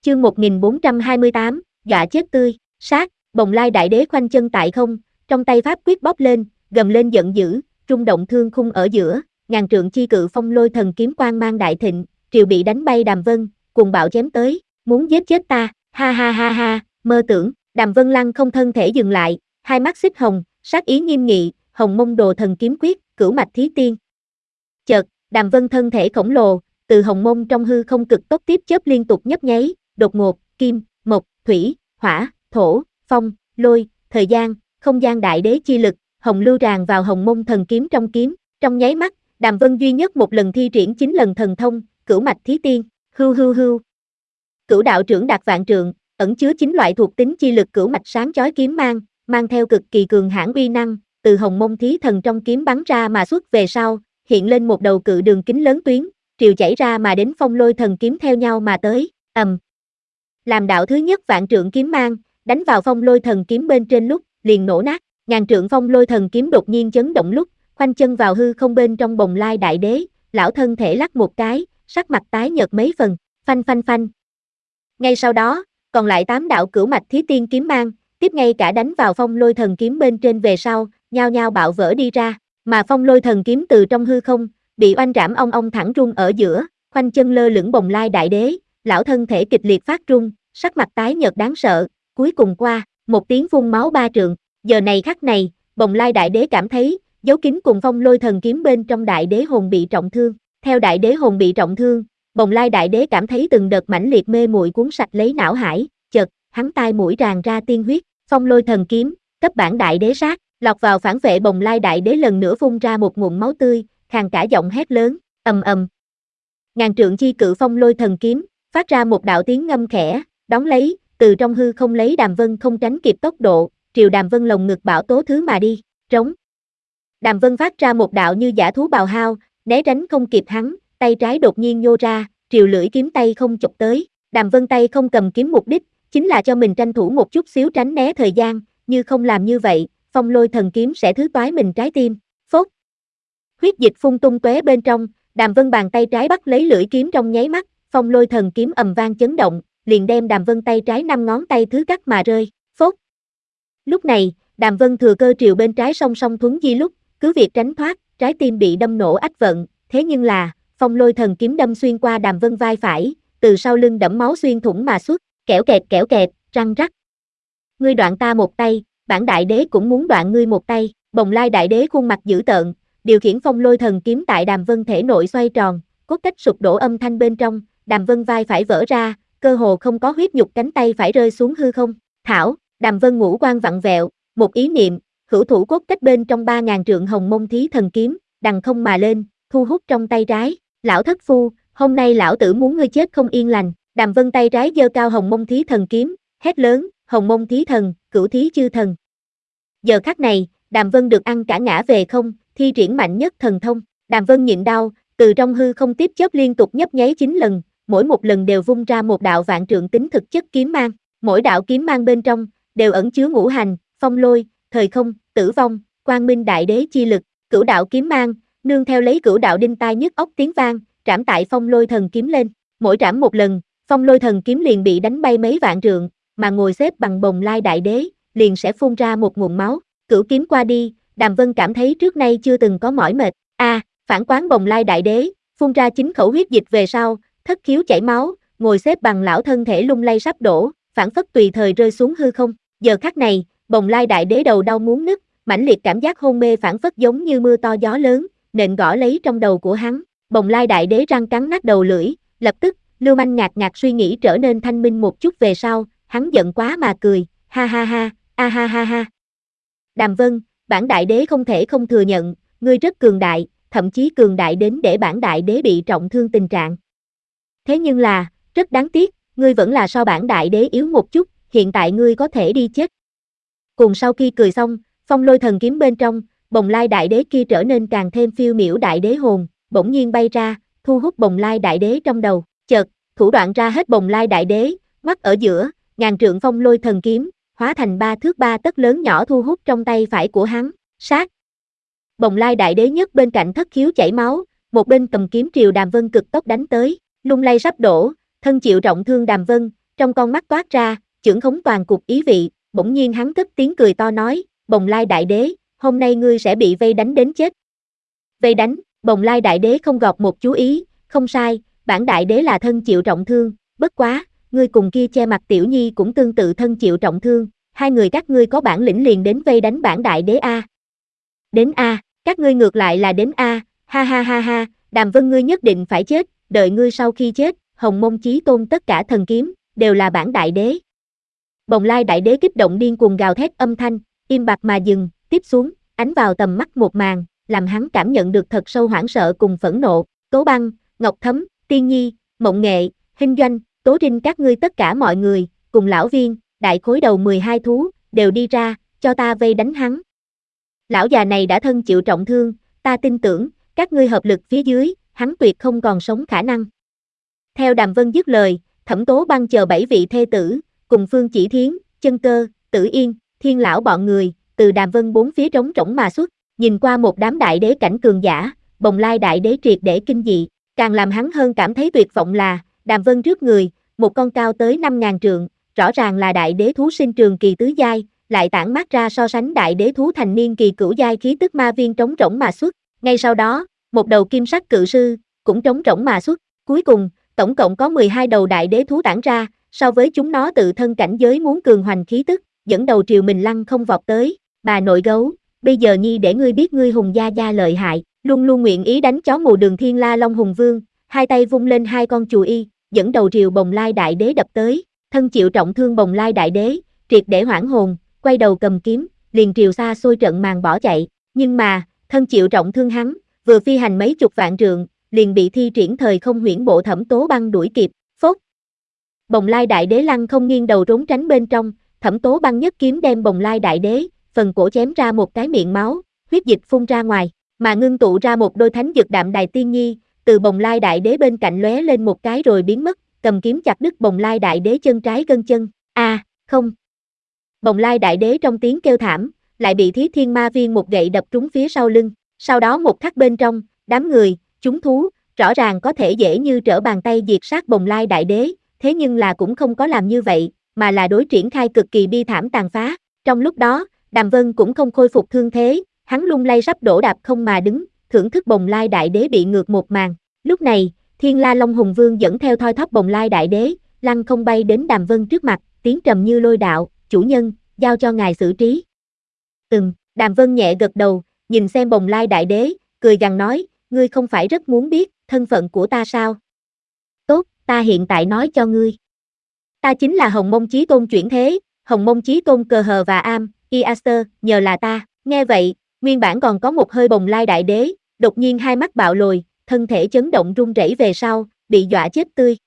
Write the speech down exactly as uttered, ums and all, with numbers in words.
Chương một nghìn bốn trăm hai mươi tám, dọa chết tươi, sát, Bồng Lai Đại Đế khoanh chân tại không, trong tay pháp quyết bóp lên, gầm lên giận dữ, rung động thương khung ở giữa, ngàn trượng chi cự phong lôi thần kiếm quang mang đại thịnh, triều bị đánh bay Đàm Vân, cuồng bạo chém tới, muốn giết chết ta, ha ha ha ha, mơ tưởng, Đàm Vân lăng không thân thể dừng lại, hai mắt xích hồng, sát ý nghiêm nghị, Hồng Mông Đồ Thần Kiếm Quyết, cửu mạch thí tiên. Chợt, Đàm Vân thân thể khổng lồ, từ hồng mông trong hư không cực tốc tiếp chớp liên tục nhấp nháy, đột ngột, kim, mộc, thủy, hỏa, thổ, phong, lôi, thời gian, không gian đại đế chi lực, hồng lưu tràn vào Hồng Mông thần kiếm trong kiếm, trong nháy mắt, Đàm Vân duy nhất một lần thi triển chín lần thần thông, cửu mạch thí tiên, hưu hưu hưu. Cửu đạo trưởng đạt vạn trượng, ẩn chứa chín loại thuộc tính chi lực cửu mạch sáng chói kiếm mang, mang theo cực kỳ cường hãn uy năng, từ Hồng Mông thí thần trong kiếm bắn ra mà xuất về sau, hiện lên một đầu cự đường kính lớn tuyến, triều chảy ra mà đến phong lôi thần kiếm theo nhau mà tới, ầm. Làm đạo thứ nhất vạn trượng kiếm mang, đánh vào phong lôi thần kiếm bên trên lúc, liền nổ nát, ngàn trượng phong lôi thần kiếm đột nhiên chấn động lúc, khoanh chân vào hư không bên trong Bồng Lai Đại Đế, lão thân thể lắc một cái, sắc mặt tái nhợt mấy phần, phanh phanh phanh. Ngay sau đó, còn lại tám đạo cửu mạch thí tiên kiếm mang, tiếp ngay cả đánh vào phong lôi thần kiếm bên trên về sau, nhao nhao bạo vỡ đi ra, mà phong lôi thần kiếm từ trong hư không, bị oanh rảm ong ong thẳng rung ở giữa, khoanh chân lơ lửng Bồng Lai Đại Đế, lão thân thể kịch liệt phát rung, sắc mặt tái nhợt đáng sợ, cuối cùng qua, một tiếng phun máu ba trượng, giờ này khắc này, Bồng Lai Đại Đế cảm thấy, dấu kín cùng phong lôi thần kiếm bên trong Đại Đế hồn bị trọng thương, theo Đại Đế hồn bị trọng thương, Bồng Lai Đại Đế cảm thấy từng đợt mãnh liệt mê muội cuốn sạch lấy não hải, chợt, hắn tai mũi tràn ra tiên huyết, phong lôi thần kiếm, cấp bản Đại Đế sát, lọt vào phản vệ Bồng Lai Đại Đế lần nữa phun ra một ngụm máu tươi, khàn cả giọng hét lớn, ầm ầm. Ngàn trượng chi cự phong lôi thần kiếm, phát ra một đạo tiếng ngâm khẽ, đón lấy, từ trong hư không lấy Đàm Vân không tránh kịp tốc độ, triều Đàm Vân lồng ngực bão tố thứ mà đi, trống. Đàm Vân phát ra một đạo như dã thú bào hao, né tránh không kịp hắn, tay trái đột nhiên nhô ra, triều lưỡi kiếm tay không chụp tới, Đàm Vân tay không cầm kiếm mục đích, chính là cho mình tranh thủ một chút xíu tránh né thời gian, như không làm như vậy, phong lôi thần kiếm sẽ thứ toái mình trái tim, phốt. Huyết dịch phun tung tóe bên trong, Đàm Vân bàn tay trái bắt lấy lưỡi kiếm trong nháy mắt, phong lôi thần kiếm ầm vang chấn động, liền đem Đàm Vân tay trái năm ngón tay thứ cắt mà rơi, phốt. Lúc này, Đàm Vân thừa cơ triều bên trái song song thuấn di lúc, cứ việc tránh thoát, trái tim bị đâm nổ ách vận, thế nhưng là, phong lôi thần kiếm đâm xuyên qua Đàm Vân vai phải, từ sau lưng đẫm máu xuyên thủng mà xuất, kẽo kẹt kẽo kẹt, răng rắc. Ngươi đoạn ta một tay, bản Đại Đế cũng muốn đoạn ngươi một tay, Bồng Lai Đại Đế khuôn mặt dữ tợn, điều khiển phong lôi thần kiếm tại Đàm Vân thể nội xoay tròn, cốt cách sụp đổ âm thanh bên trong, Đàm Vân vai phải vỡ ra, cơ hồ không có huyết nhục cánh tay phải rơi xuống hư không, thảo, Đàm Vân ngũ quan vặn vẹo, một ý niệm, hữu thủ cốt cách bên trong ba ngàn trượng Hồng Mông thí thần kiếm, đằng không mà lên, thu hút trong tay trái, lão thất phu, hôm nay lão tử muốn ngươi chết không yên lành, Đàm Vân tay trái giơ cao Hồng Mông thí thần kiếm, hét lớn, Hồng Mông thí thần, cửu thí chư thần. Giờ khắc này, Đàm Vân được ăn cả ngã về không, thi triển mạnh nhất thần thông, Đàm Vân nhịn đau, từ trong hư không tiếp chớp liên tục nhấp nháy chín lần, mỗi một lần đều vung ra một đạo vạn trượng tính thực chất kiếm mang, mỗi đạo kiếm mang bên trong, đều ẩn chứa ngũ hành, phong lôi, thời không, tử vong, quang minh đại đế chi lực, cửu đạo kiếm mang, nương theo lấy cửu đạo đinh tai nhức óc tiếng vang, trảm tại phong lôi thần kiếm lên, mỗi trảm một lần, phong lôi thần kiếm liền bị đánh bay mấy vạn trượng, mà ngồi xếp bằng Bồng Lai Đại Đế, liền sẽ phun ra một nguồn máu, cửu kiếm qua đi, Đàm Vân cảm thấy trước nay chưa từng có mỏi mệt, a, à, phản quán Bồng Lai Đại Đế, phun ra chín khẩu huyết dịch về sau, thất khiếu chảy máu, ngồi xếp bằng lão thân thể lung lay sắp đổ, phản phất tùy thời rơi xuống hư không, giờ khắc này, Bồng Lai Đại Đế đầu đau muốn nứt, mãnh liệt cảm giác hôn mê phản phất giống như mưa to gió lớn, nện gõ lấy trong đầu của hắn, Bồng Lai Đại Đế răng cắn nát đầu lưỡi, lập tức, lưu manh ngạc ngạc suy nghĩ trở nên thanh minh một chút về sau, hắn giận quá mà cười, ha ha ha, a ha ha ha. Đàm Vân, bản Đại Đế không thể không thừa nhận, ngươi rất cường đại, thậm chí cường đại đến để bản Đại Đế bị trọng thương tình trạng. Thế nhưng là, rất đáng tiếc, ngươi vẫn là so bản Đại Đế yếu một chút, hiện tại ngươi có thể đi chết. Cùng sau khi cười xong, phong lôi thần kiếm bên trong, Bồng Lai Đại Đế kia trở nên càng thêm phiêu miểu Đại Đế hồn, bỗng nhiên bay ra, thu hút Bồng Lai Đại Đế trong đầu, chợt, thủ đoạn ra hết Bồng Lai Đại Đế, mắt ở giữa, ngàn trượng phong lôi thần kiếm, hóa thành ba thước ba tấc lớn nhỏ thu hút trong tay phải của hắn, sát. Bồng Lai Đại Đế nhất bên cạnh thất khiếu chảy máu, một bên cầm kiếm triều Đàm Vân cực tốc đánh tới, lung lay sắp đổ, thân chịu trọng thương Đàm Vân, trong con mắt toát ra, chưởng khống toàn cục ý vị, bỗng nhiên hắn cất tiếng cười to nói, Bồng Lai Đại Đế, hôm nay ngươi sẽ bị vây đánh đến chết. Vây đánh, Bồng Lai Đại Đế không gọt một chú ý, không sai, bản Đại Đế là thân chịu trọng thương, bất quá, ngươi cùng kia che mặt Tiểu Nhi cũng tương tự thân chịu trọng thương, hai người các ngươi có bản lĩnh liền đến vây đánh bản Đại Đế a. Đến a, các ngươi ngược lại là đến a, ha ha ha ha, Đàm Vân ngươi nhất định phải chết, đợi ngươi sau khi chết, Hồng Mông Chí Tôn tất cả thần kiếm, đều là bản Đại Đế. Bồng Lai Đại Đế kích động điên cuồng gào thét âm thanh, im bặt mà dừng, tiếp xuống, ánh vào tầm mắt một màn, làm hắn cảm nhận được thật sâu hoảng sợ cùng phẫn nộ, Tố Băng, Ngọc Thấm, Tiên Nhi, Mộng Nghệ, Hinh Doanh, Tố Trinh các ngươi tất cả mọi người, cùng lão viên, đại khối đầu mười hai thú, đều đi ra, cho ta vây đánh hắn. Lão già này đã thân chịu trọng thương, ta tin tưởng, các ngươi hợp lực phía dưới, hắn tuyệt không còn sống khả năng. Theo Đàm Vân dứt lời, Thẩm Tố Băng chờ bảy vị thê tử, cùng Phương Chỉ Thiến, Chân Cơ, Tử Yên, Thiên Lão bọn người, từ Đàm Vân bốn phía trống rỗng mà xuất, nhìn qua một đám đại đế cảnh cường giả, Bồng Lai Đại Đế triệt để kinh dị, càng làm hắn hơn cảm thấy tuyệt vọng là, Đàm Vân trước người, một con cao tới năm ngàn trượng, rõ ràng là đại đế thú sinh trường kỳ tứ giai, lại tản mát ra so sánh đại đế thú thành niên kỳ cửu giai khí tức ma viên trống rỗng mà xuất, ngay sau đó, một đầu kim sắc cự sư, cũng trống rỗng mà xuất, cuối cùng, tổng cộng có mười hai đầu đại đế thú tản ra, so với chúng nó tự thân cảnh giới muốn cường hoành khí tức, dẫn đầu triều mình lăng không vọt tới, bà nội gấu, bây giờ nhi để ngươi biết ngươi Hùng gia gia lợi hại, luôn luôn nguyện ý đánh chó mù đường Thiên La Long Hùng Vương, hai tay vung lên hai con chù y, dẫn đầu triều Bồng Lai Đại Đế đập tới, thân chịu trọng thương Bồng Lai Đại Đế, triệt để hoảng hồn, quay đầu cầm kiếm, liền triều xa xôi trận màn bỏ chạy, nhưng mà, thân chịu trọng thương hắn, vừa phi hành mấy chục vạn trượng, liền bị thi triển thời không huyễn bộ Thẩm Tố Băng đuổi kịp, phốt. Bồng Lai Đại Đế lăng không nghiêng đầu trốn tránh bên trong, Thẩm Tố Băng nhất kiếm đem Bồng Lai Đại Đế, phần cổ chém ra một cái miệng máu, huyết dịch phun ra ngoài, mà ngưng tụ ra một đôi thánh dực đạm đài tiên nhi, từ Bồng Lai Đại Đế bên cạnh lóe lên một cái rồi biến mất, cầm kiếm chặt đứt Bồng Lai Đại Đế chân trái gân chân. A, à, không. Bồng Lai Đại Đế trong tiếng kêu thảm, lại bị Thí Thiên Ma Viên một gậy đập trúng phía sau lưng, sau đó một khắc bên trong, đám người, chúng thú, rõ ràng có thể dễ như trở bàn tay diệt sát Bồng Lai Đại Đế, thế nhưng là cũng không có làm như vậy, mà là đối triển khai cực kỳ bi thảm tàn phá. Trong lúc đó, Đàm Vân cũng không khôi phục thương thế, hắn lung lay sắp đổ đạp không mà đứng, thưởng thức Bồng Lai Đại Đế bị ngược một màn. Lúc này, Thiên La Long Hùng Vương dẫn theo thoi thóp Bồng Lai Đại Đế, lăng không bay đến Đàm Vân trước mặt, tiếng trầm như lôi đạo, chủ nhân, giao cho ngài xử trí. Ừm, Đàm Vân nhẹ gật đầu, nhìn xem Bồng Lai Đại Đế, cười gằn nói, ngươi không phải rất muốn biết thân phận của ta sao? Tốt, ta hiện tại nói cho ngươi. Ta chính là Hồng Mông Chí Tôn chuyển thế, Hồng Mông Chí Tôn Cờ Hờ và Am, Iaster, nhờ là ta. Nghe vậy, nguyên bản còn có một hơi Bồng Lai Đại Đế, đột nhiên hai mắt bạo lồi, thân thể chấn động run rẩy về sau, bị dọa chết tươi.